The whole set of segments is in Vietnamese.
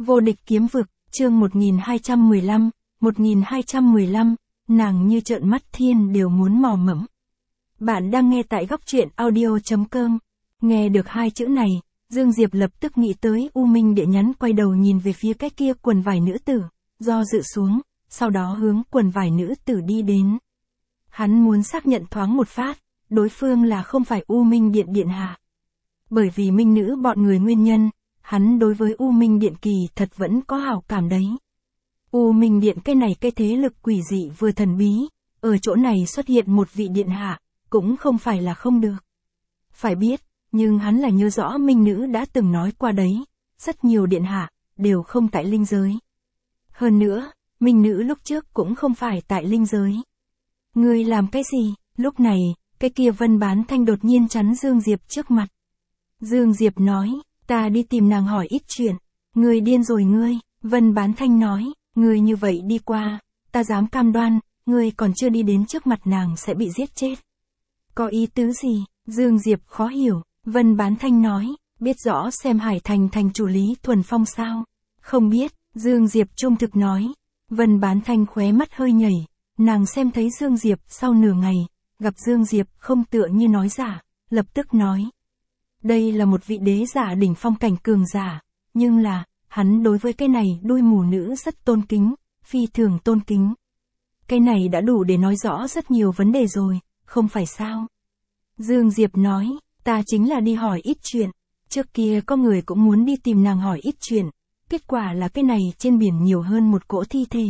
Vô địch kiếm vực, chương 1215, nàng như trợn mắt thiên đều muốn mò mẫm. Bạn đang nghe tại góc truyện audio.com. Nghe được hai chữ này, Dương Diệp lập tức nghĩ tới U Minh Địa nhắn, quay đầu nhìn về phía cái kia quần vải nữ tử, do dự xuống, sau đó hướng quần vải nữ tử đi đến. Hắn muốn xác nhận thoáng một phát, đối phương là không phải U Minh Điện điện hạ. Bởi vì minh nữ bọn người nguyên nhân, hắn đối với U Minh Điện kỳ thật vẫn có hảo cảm đấy. U Minh Điện cái này cái thế lực quỷ dị vừa thần bí, ở chỗ này xuất hiện một vị điện hạ, cũng không phải là không được. Phải biết, nhưng hắn là nhớ rõ minh nữ đã từng nói qua đấy, rất nhiều điện hạ, đều không tại linh giới. Hơn nữa, minh nữ lúc trước cũng không phải tại linh giới. Ngươi làm cái gì? Lúc này, cái kia Vân Bán Thanh đột nhiên chắn Dương Diệp trước mặt. Dương Diệp nói, ta đi tìm nàng hỏi ít chuyện. Ngươi điên rồi ngươi, Vân Bán Thanh nói, ngươi như vậy đi qua, ta dám cam đoan, ngươi còn chưa đi đến trước mặt nàng sẽ bị giết chết. Có ý tứ gì? Dương Diệp khó hiểu. Vân Bán Thanh nói, biết rõ xem Hải Thành thành chủ Lý Thuần Phong sao? Không biết, Dương Diệp trung thực nói. Vân Bán Thanh khóe mắt hơi nhảy, nàng xem thấy Dương Diệp sau nửa ngày, gặp Dương Diệp không tựa như nói giả, lập tức nói. Đây là một vị đế giả đỉnh phong cảnh cường giả, nhưng là, hắn đối với cái này đôi mù nữ rất tôn kính, phi thường tôn kính. Cái này đã đủ để nói rõ rất nhiều vấn đề rồi, không phải sao? Dương Diệp nói, ta chính là đi hỏi ít chuyện, trước kia có người cũng muốn đi tìm nàng hỏi ít chuyện, kết quả là cái này trên biển nhiều hơn một cỗ thi thể.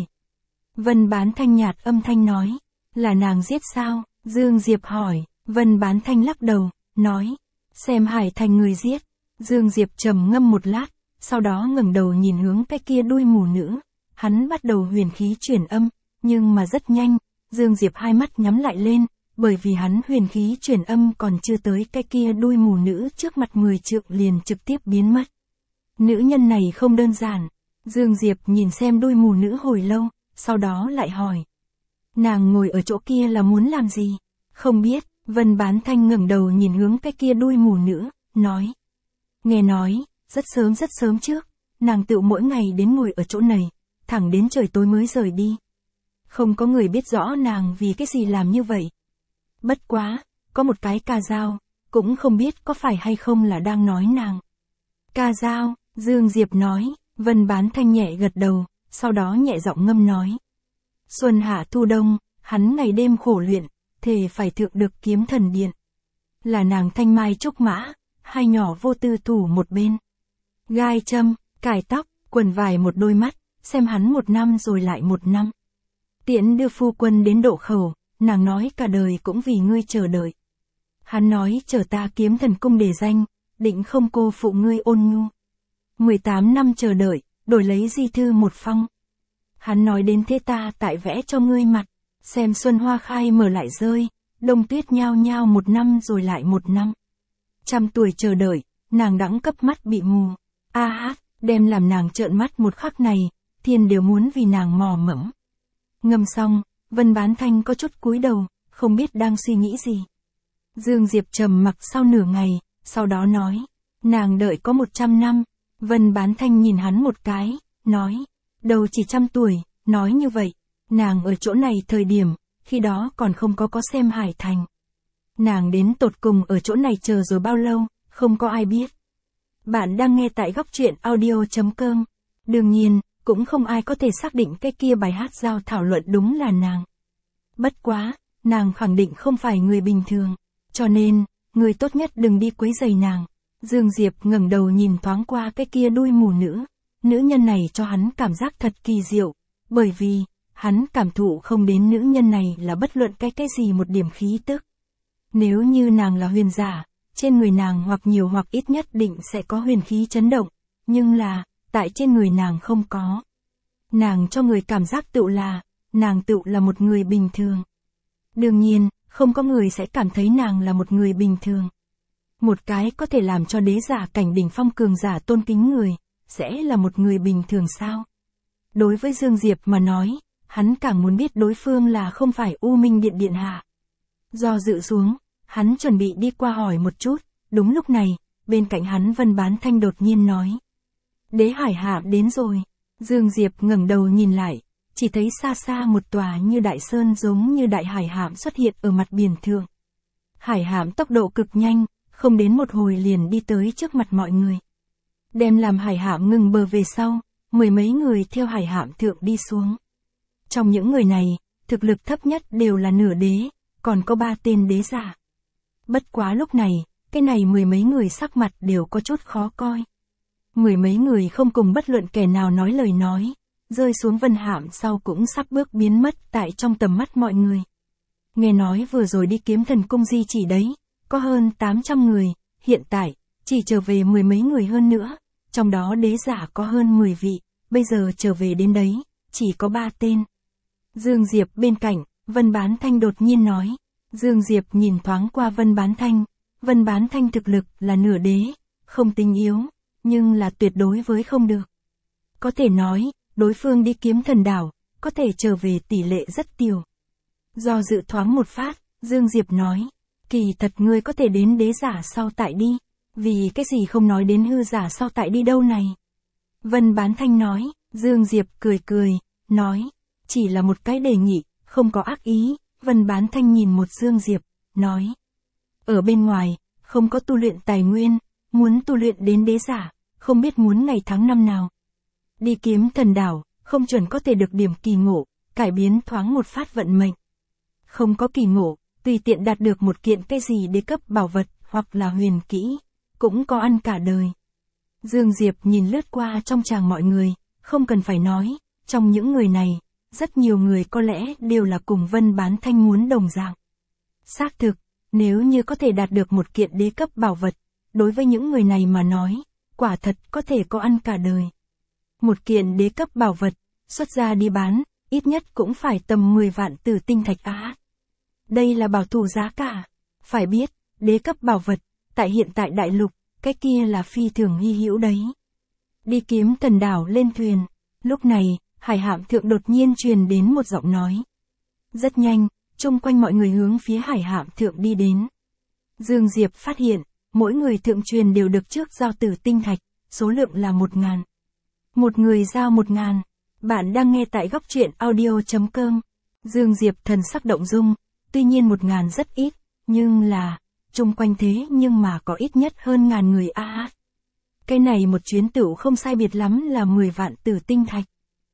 Vân Bán Thanh nhạt âm thanh nói, là nàng giết sao? Dương Diệp hỏi, Vân Bán Thanh lắc đầu, nói, xem Hải Thành người giết. Dương Diệp trầm ngâm một lát, sau đó ngẩng đầu nhìn hướng cái kia đuôi mù nữ, hắn bắt đầu huyền khí chuyển âm, nhưng mà rất nhanh, Dương Diệp hai mắt nhắm lại lên, bởi vì hắn huyền khí chuyển âm còn chưa tới cái kia đuôi mù nữ trước mặt 10 trượng liền trực tiếp biến mất. Nữ nhân này không đơn giản. Dương Diệp nhìn xem đuôi mù nữ hồi lâu, sau đó lại hỏi. Nàng ngồi ở chỗ kia là muốn làm gì? Không biết. Vân Bán Thanh ngẩng đầu nhìn hướng cái kia đuôi mù nữ, nói. Nghe nói, rất sớm trước, nàng tự mỗi ngày đến ngồi ở chỗ này, thẳng đến trời tối mới rời đi. Không có người biết rõ nàng vì cái gì làm như vậy. Bất quá, có một cái ca dao, cũng không biết có phải hay không là đang nói nàng. Ca dao, Dương Diệp nói. Vân Bán Thanh nhẹ gật đầu, sau đó nhẹ giọng ngâm nói. Xuân hạ thu đông, hắn ngày đêm khổ luyện, thề phải thượng được kiếm thần điện. Là nàng thanh mai trúc mã, hai nhỏ vô tư thủ một bên. Gai châm, cài tóc, quần vải một đôi mắt, xem hắn một năm rồi lại một năm. Tiễn đưa phu quân đến độ khẩu, nàng nói cả đời cũng vì ngươi chờ đợi. Hắn nói chờ ta kiếm thần cung đề danh, định không cô phụ ngươi ôn nhu. 18 năm chờ đợi, đổi lấy di thư một phong. Hắn nói đến thế ta tại vẽ cho ngươi mặt, xem xuân hoa khai mở lại rơi, đông tuyết nhao nhao một năm rồi lại một năm. 100 tuổi chờ đợi, nàng đắng cấp mắt bị mù. A hát, đem làm nàng trợn mắt một khắc này, thiên đều muốn vì nàng mò mẫm. Ngâm xong, Vân Bán Thanh có chút cúi đầu, không biết đang suy nghĩ gì. Dương Diệp trầm mặc sau nửa ngày, sau đó nói, nàng đợi có 100 năm. Vân Bán Thanh nhìn hắn một cái, nói, đầu chỉ 100 tuổi, nói như vậy, nàng ở chỗ này thời điểm, khi đó còn không có xem Hải Thành. Nàng đến tột cùng ở chỗ này chờ rồi bao lâu, không có ai biết. Bạn đang nghe tại góc truyện audio.com. Đương nhiên, cũng không ai có thể xác định cái kia bài hát giao thảo luận đúng là nàng. Bất quá, nàng khẳng định không phải người bình thường, cho nên, người tốt nhất đừng đi quấy rầy nàng. Dương Diệp ngẩng đầu nhìn thoáng qua cái kia đuôi mù nữ, nữ nhân này cho hắn cảm giác thật kỳ diệu, bởi vì, hắn cảm thụ không đến nữ nhân này là bất luận cái gì một điểm khí tức. Nếu như nàng là huyền giả, trên người nàng hoặc nhiều hoặc ít nhất định sẽ có huyền khí chấn động, nhưng là, tại trên người nàng không có. Nàng cho người cảm giác nàng tự là một người bình thường. Đương nhiên, không có người sẽ cảm thấy nàng là một người bình thường. Một cái có thể làm cho đế giả cảnh đỉnh phong cường giả tôn kính người, sẽ là một người bình thường sao? Đối với Dương Diệp mà nói, hắn càng muốn biết đối phương là không phải U Minh Điện điện hạ. Do dự xuống, hắn chuẩn bị đi qua hỏi một chút, đúng lúc này, bên cạnh hắn Vân Bán Thanh đột nhiên nói. Đế Hải Hạm đến rồi. Dương Diệp ngẩng đầu nhìn lại, chỉ thấy xa xa một tòa như đại sơn giống như đại hải hạm xuất hiện ở mặt biển thượng. Hải hạm tốc độ cực nhanh, không đến một hồi liền đi tới trước mặt mọi người. Đem làm hải hạm ngừng bờ về sau, mười mấy người theo hải hạm thượng đi xuống. Trong những người này, thực lực thấp nhất đều là nửa đế, còn có 3 tên đế giả. Bất quá lúc này, cái này mười mấy người sắc mặt đều có chút khó coi. Mười mấy người không cùng bất luận kẻ nào nói lời nói, rơi xuống vân hạm sau cũng sắp bước biến mất tại trong tầm mắt mọi người. Nghe nói vừa rồi đi kiếm thần cung di chỉ đấy, có hơn 800 người, hiện tại, chỉ trở về mười mấy người hơn nữa, trong đó đế giả có hơn 10 vị, bây giờ trở về đến đấy, chỉ có 3 tên. Dương Diệp bên cạnh, Vân Bán Thanh đột nhiên nói. Dương Diệp nhìn thoáng qua Vân Bán Thanh, Vân Bán Thanh thực lực là nửa đế, không tính yếu, nhưng là tuyệt đối với không được. Có thể nói, đối phương đi kiếm thần đảo, có thể trở về tỷ lệ rất tiểu. Do dự thoáng một phát, Dương Diệp nói, kỳ thật ngươi có thể đến đế giả sau tại đi, vì cái gì không nói đến hư giả sau tại đi đâu này. Vân Bán Thanh nói, Dương Diệp cười cười, nói, chỉ là một cái đề nghị, không có ác ý. Vân Bán Thanh nhìn một Dương Diệp, nói, ở bên ngoài, không có tu luyện tài nguyên, muốn tu luyện đến đế giả, không biết muốn ngày tháng năm nào. Đi kiếm thần đảo, không chuẩn có thể được điểm kỳ ngộ, cải biến thoáng một phát vận mệnh. Không có kỳ ngộ, tùy tiện đạt được một kiện cái gì đế cấp bảo vật, hoặc là huyền kỹ, cũng có ăn cả đời. Dương Diệp nhìn lướt qua trong tràng mọi người, không cần phải nói, trong những người này, rất nhiều người có lẽ đều là cùng Vân Bán Thanh muốn đồng dạng. Xác thực, nếu như có thể đạt được một kiện đế cấp bảo vật, đối với những người này mà nói, quả thật có thể có ăn cả đời. Một kiện đế cấp bảo vật, xuất ra đi bán, ít nhất cũng phải tầm 10 vạn tử tinh thạch á. Đây là bảo thủ giá cả. Phải biết, đế cấp bảo vật, tại hiện tại đại lục, cái kia là phi thường hy hữu đấy. Đi kiếm thần đảo lên thuyền, lúc này, hải hạm thượng đột nhiên truyền đến một giọng nói. Rất nhanh, chung quanh mọi người hướng phía hải hạm thượng đi đến. Dương Diệp phát hiện, mỗi người thượng truyền đều được trước giao tử tinh thạch, số lượng là 1000. Một người giao 1000. Bạn đang nghe tại góc truyện audio.com. Dương Diệp thần sắc động dung, tuy nhiên 1000 rất ít, nhưng là, chung quanh thế nhưng mà có ít nhất hơn 1000 người a. Cái này một chuyến tựu không sai biệt lắm là 10 vạn tử tinh thạch.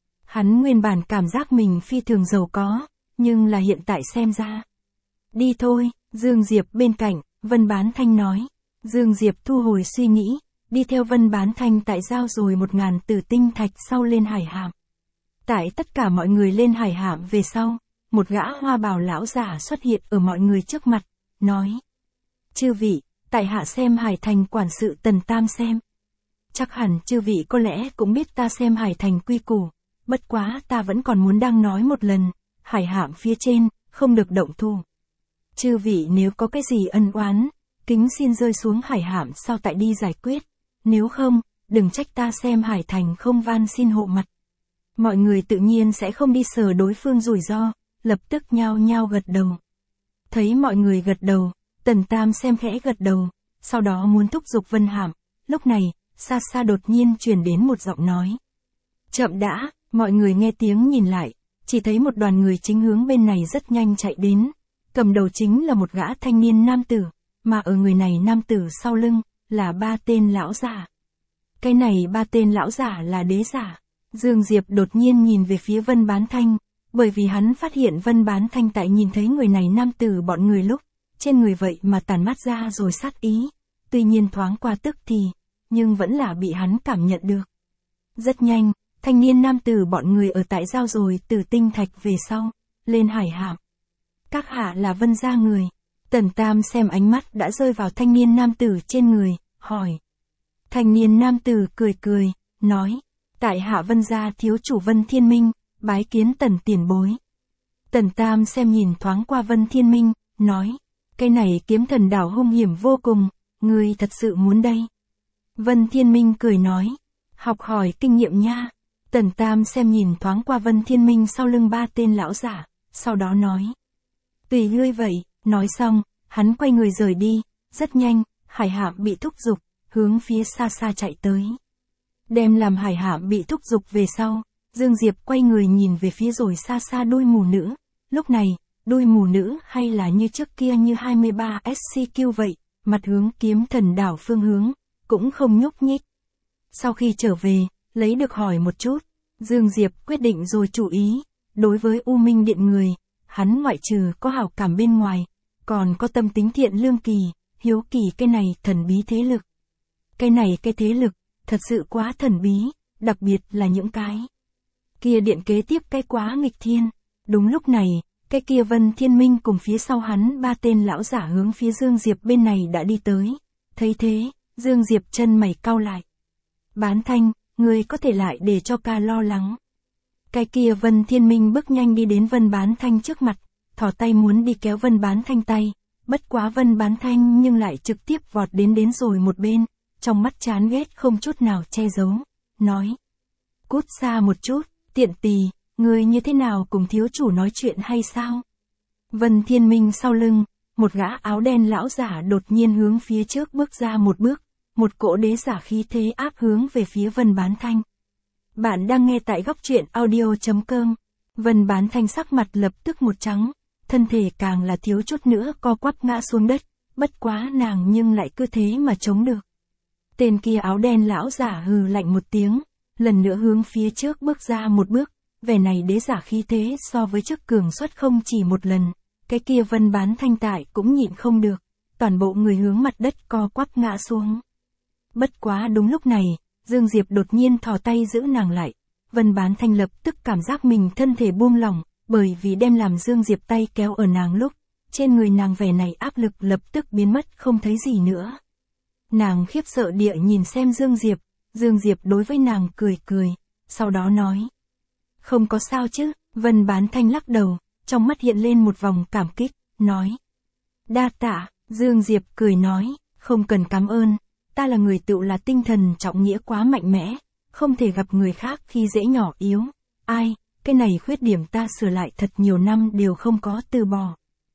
Hắn nguyên bản cảm giác mình phi thường giàu có, nhưng là hiện tại xem ra. Đi thôi, Dương Diệp bên cạnh, Vân Bán Thanh nói. Dương Diệp thu hồi suy nghĩ, đi theo Vân Bán Thanh tại giao rồi 1000 tử tinh thạch sau lên hải hạm. Tại tất cả mọi người lên hải hạm về sau, một gã hoa bào lão giả xuất hiện ở mọi người trước mặt, nói. Chư vị, tại hạ xem hải thành quản sự Tần Tam xem. Chắc hẳn chư vị có lẽ cũng biết ta xem hải thành quy củ. Bất quá ta vẫn còn muốn đang nói một lần, hải hạm phía trên, không được động thủ. Chư vị nếu có cái gì ân oán, kính xin rơi xuống hải hạm sau tại đi giải quyết, nếu không, đừng trách ta xem hải thành không van xin hộ mặt. Mọi người tự nhiên sẽ không đi sờ đối phương rủi ro, lập tức nhao nhao gật đầu. Thấy mọi người gật đầu, Tần Tam xem khẽ gật đầu, sau đó muốn thúc giục Vân Hạm, lúc này, xa xa đột nhiên truyền đến một giọng nói. Chậm đã. Mọi người nghe tiếng nhìn lại, chỉ thấy một đoàn người chính hướng bên này rất nhanh chạy đến. Cầm đầu chính là một gã thanh niên nam tử, mà ở người này nam tử sau lưng, là 3 tên lão giả. Cái này 3 tên lão giả là đế giả. Dương Diệp đột nhiên nhìn về phía Vân Bán Thanh, bởi vì hắn phát hiện Vân Bán Thanh tại nhìn thấy người này nam tử bọn người lúc, trên người vậy mà tàn mát ra rồi sát ý. Tuy nhiên thoáng qua tức thì, nhưng vẫn là bị hắn cảm nhận được. Rất nhanh. Thanh niên nam tử bọn người ở tại giao rồi tử tinh thạch về sau, lên hải hạm. Các hạ là Vân gia người. Tần Tam xem ánh mắt đã rơi vào thanh niên nam tử trên người, hỏi. Thanh niên nam tử cười cười, nói. Tại hạ Vân gia thiếu chủ Vân Thiên Minh, bái kiến Tần tiền bối. Tần Tam xem nhìn thoáng qua Vân Thiên Minh, nói. Cái này kiếm thần đảo hung hiểm vô cùng, ngươi thật sự muốn đây. Vân Thiên Minh cười nói. Học hỏi kinh nghiệm nha. Tần Tam xem nhìn thoáng qua Vân Thiên Minh sau lưng 3 tên lão giả, sau đó nói. Tùy ngươi vậy, nói xong, hắn quay người rời đi, rất nhanh, hải hạm bị thúc giục, hướng phía xa xa chạy tới. Đem làm Hải Hạm bị thúc giục về sau, Dương Diệp quay người nhìn về phía rồi xa xa đôi mù nữ. Lúc này, đôi mù nữ hay là như trước kia như 23 SCQ vậy, mặt hướng Kiếm Thần đảo phương hướng, cũng không nhúc nhích. Sau khi trở về, lấy được hỏi một chút, Dương Diệp quyết định rồi chủ ý, đối với U Minh Điện người, hắn ngoại trừ có hảo cảm bên ngoài, còn có tâm tính thiện lương kỳ, hiếu kỳ cái này thần bí thế lực. Cái thế lực, thật sự quá thần bí, đặc biệt là những cái kia điện kế tiếp cái quá nghịch thiên. Đúng lúc này, cái kia Vân Thiên Minh cùng phía sau hắn 3 tên lão giả hướng phía Dương Diệp bên này đã đi tới. Thấy thế, Dương Diệp chân mày cau lại. Bán Thanh, ngươi có thể lại để cho ca lo lắng. Cái kia Vân Thiên Minh bước nhanh đi đến Vân Bán Thanh trước mặt, thò tay muốn đi kéo Vân Bán Thanh tay, bất quá Vân Bán Thanh nhưng lại trực tiếp vọt đến rồi một bên, trong mắt chán ghét không chút nào che giấu, nói. Cút xa một chút, tiện tỳ, ngươi như thế nào cùng thiếu chủ nói chuyện hay sao? Vân Thiên Minh sau lưng, một gã áo đen lão giả đột nhiên hướng phía trước bước ra một bước, một cỗ đế giả khí thế áp hướng về phía Vân Bán Thanh. Bạn đang nghe tại góc truyện audio.com. Vân Bán Thanh sắc mặt lập tức một trắng, thân thể càng là thiếu chút nữa co quắp ngã xuống đất, bất quá nàng nhưng lại cứ thế mà chống được. Tên kia áo đen lão giả hừ lạnh một tiếng, lần nữa hướng phía trước bước ra một bước, vẻ này đế giả khí thế so với trước cường suất không chỉ một lần, cái kia Vân Bán Thanh tại cũng nhịn không được, toàn bộ người hướng mặt đất co quắp ngã xuống. Bất quá đúng lúc này, Dương Diệp đột nhiên thò tay giữ nàng lại, Vân Bán Thanh lập tức cảm giác mình thân thể buông lỏng, bởi vì đem làm Dương Diệp tay kéo ở nàng lúc, trên người nàng vẻ này áp lực lập tức biến mất không thấy gì nữa. Nàng khiếp sợ địa nhìn xem Dương Diệp đối với nàng cười cười, sau đó nói. Không có sao chứ, Vân Bán Thanh lắc đầu, trong mắt hiện lên một vòng cảm kích, nói. Đa tạ, Dương Diệp cười nói, không cần cảm ơn, ta là người tựu là tinh thần trọng nghĩa quá mạnh mẽ, không thể gặp người khác khi dễ nhỏ yếu. Ai, cái này khuyết điểm ta sửa lại thật nhiều năm đều không có từ bỏ.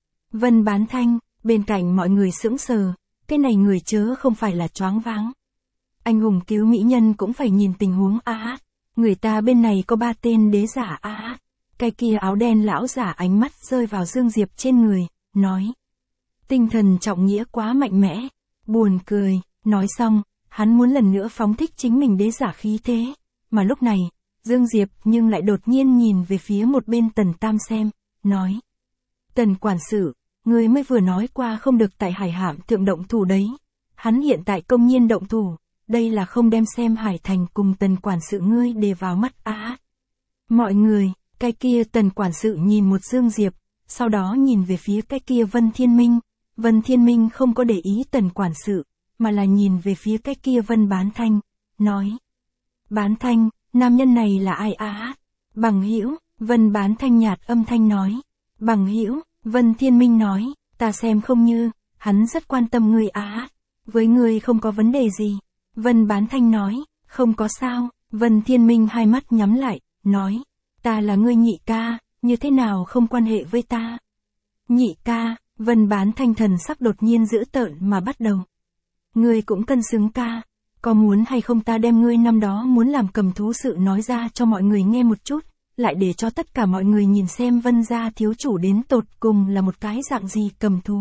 Vân Bán Thanh, bên cạnh mọi người sững sờ, cái này người chớ không phải là choáng váng. Anh hùng cứu mỹ nhân cũng phải nhìn tình huống a. Người ta bên này có 3 tên đế giả a. Cái kia áo đen lão giả ánh mắt rơi vào Dương Diệp trên người, nói. Tinh thần trọng nghĩa quá mạnh mẽ, buồn cười, nói xong, hắn muốn lần nữa phóng thích chính mình đế giả khí thế, mà lúc này, Dương Diệp nhưng lại đột nhiên nhìn về phía một bên Tần Tam xem, nói. Tần quản sự, ngươi mới vừa nói qua không được tại Hải Hạm thượng động thủ đấy, hắn hiện tại công nhiên động thủ, đây là không đem xem Hải Thành cùng Tần quản sự ngươi để vào mắt á. Mọi người, cái kia Tần quản sự nhìn một Dương Diệp, sau đó nhìn về phía cái kia Vân Thiên Minh không có để ý Tần quản sự, mà là nhìn về phía cái kia Vân Bán Thanh, nói. Bán Thanh, nam nhân này là ai á? Bằng hữu, Vân Bán Thanh nhạt âm thanh nói. Bằng hữu, Vân Thiên Minh nói, ta xem không như, hắn rất quan tâm ngươi á. Với ngươi không có vấn đề gì. Vân Bán Thanh nói, không có sao. Vân Thiên Minh hai mắt nhắm lại, nói, ta là ngươi nhị ca, như thế nào không quan hệ với ta? Nhị ca, Vân Bán Thanh thần sắc đột nhiên dữ tợn mà bắt đầu. Ngươi cũng cân xứng ca, có muốn hay không ta đem ngươi năm đó muốn làm cầm thú sự nói ra cho mọi người nghe một chút, lại để cho tất cả mọi người nhìn xem Vân gia thiếu chủ đến tột cùng là một cái dạng gì cầm thú.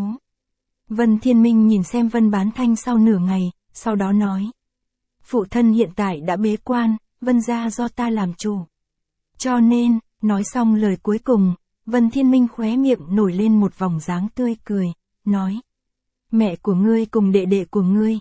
Vân Thiên Minh nhìn xem Vân Bán Thanh sau nửa ngày, sau đó nói. Phụ thân hiện tại đã bế quan, Vân gia do ta làm chủ. Cho nên, nói xong lời cuối cùng, Vân Thiên Minh khóe miệng nổi lên một vòng dáng tươi cười, nói. Mẹ của ngươi cùng đệ đệ của ngươi,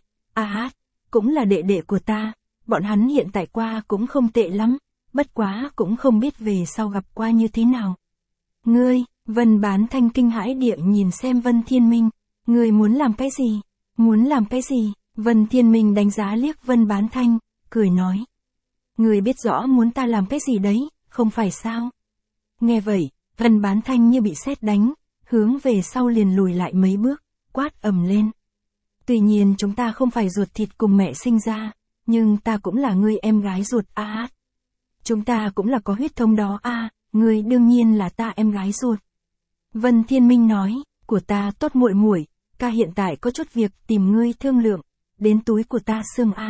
cũng là đệ đệ của ta, bọn hắn hiện tại qua cũng không tệ lắm, bất quá cũng không biết về sau gặp qua như thế nào. Ngươi, Vân Bán Thanh kinh hãi địa nhìn xem Vân Thiên Minh, ngươi muốn làm cái gì? Muốn làm cái gì? Vân Thiên Minh đánh giá liếc Vân Bán Thanh, cười nói. Ngươi biết rõ muốn ta làm cái gì đấy, không phải sao? Nghe vậy, Vân Bán Thanh như bị sét đánh, hướng về sau liền lùi lại mấy bước, quát ầm lên. Tuy nhiên chúng ta không phải ruột thịt cùng mẹ sinh ra, nhưng ta cũng là ngươi em gái ruột Chúng ta cũng là có huyết thống đó ngươi đương nhiên là ta em gái ruột. Vân Thiên Minh nói, của ta tốt muội muội, ca hiện tại có chút việc tìm ngươi thương lượng, đến túi của ta xương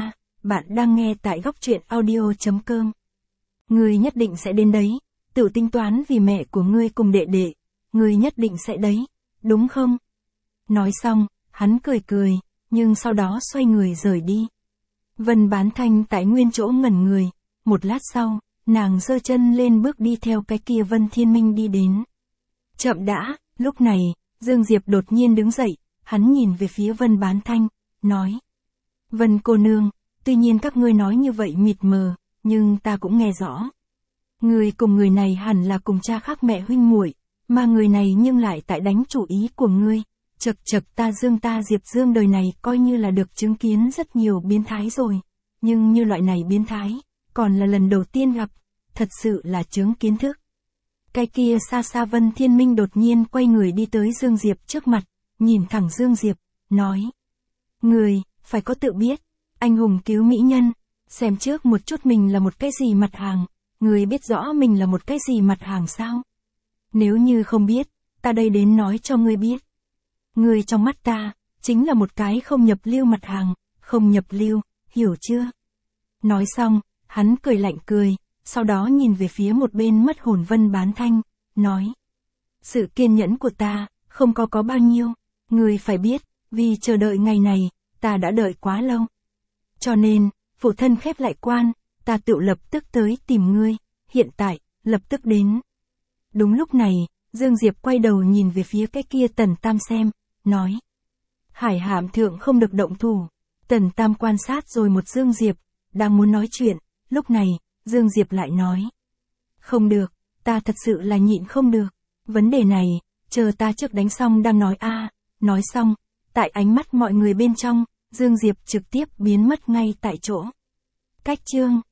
bạn đang nghe tại góc truyện audio.com. Ngươi nhất định sẽ đến đấy, tự tính toán vì mẹ của ngươi cùng đệ đệ, ngươi nhất định sẽ đấy, đúng không? Nói xong, hắn cười cười, nhưng sau đó xoay người rời đi. Vân Bán Thanh tại nguyên chỗ ngẩn người, một lát sau, nàng giơ chân lên bước đi theo cái kia Vân Thiên Minh đi đến. Chậm đã, lúc này, Dương Diệp đột nhiên đứng dậy, hắn nhìn về phía Vân Bán Thanh, nói. Vân cô nương, tuy nhiên các ngươi nói như vậy mịt mờ, nhưng ta cũng nghe rõ. Người cùng người này hẳn là cùng cha khác mẹ huynh muội, mà người này nhưng lại tại đánh chủ ý của ngươi. Chật chật ta Diệp Dương đời này coi như là được chứng kiến rất nhiều biến thái rồi. Nhưng như loại này biến thái, còn là lần đầu tiên gặp, thật sự là chướng kiến thức. Cái kia xa xa Vân Thiên Minh đột nhiên quay người đi tới Dương Diệp trước mặt, nhìn thẳng Dương Diệp, nói. Người, phải có tự biết, anh hùng cứu mỹ nhân, xem trước một chút mình là một cái gì mặt hàng, người biết rõ mình là một cái gì mặt hàng sao? Nếu như không biết, ta đây đến nói cho ngươi biết. Ngươi trong mắt ta, chính là một cái không nhập lưu mặt hàng, không nhập lưu, hiểu chưa? Nói xong, hắn cười lạnh cười, sau đó nhìn về phía một bên mất hồn Vân Bán Thanh, nói. Sự kiên nhẫn của ta, không có bao nhiêu, ngươi phải biết, vì chờ đợi ngày này, ta đã đợi quá lâu. Cho nên, phụ thân khép lại quan, ta tự lập tức tới tìm ngươi, hiện tại, lập tức đến. Đúng lúc này, Dương Diệp quay đầu nhìn về phía cái kia Tần Tam xem, nói. Hải Hạm thượng không được động thủ. Tần Tam quan sát rồi một Dương Diệp, đang muốn nói chuyện, lúc này, Dương Diệp lại nói. Không được, ta thật sự là nhịn không được. Vấn đề này, chờ ta trước đánh xong đang nói nói xong, tại ánh mắt mọi người bên trong, Dương Diệp trực tiếp biến mất ngay tại chỗ. Cách chương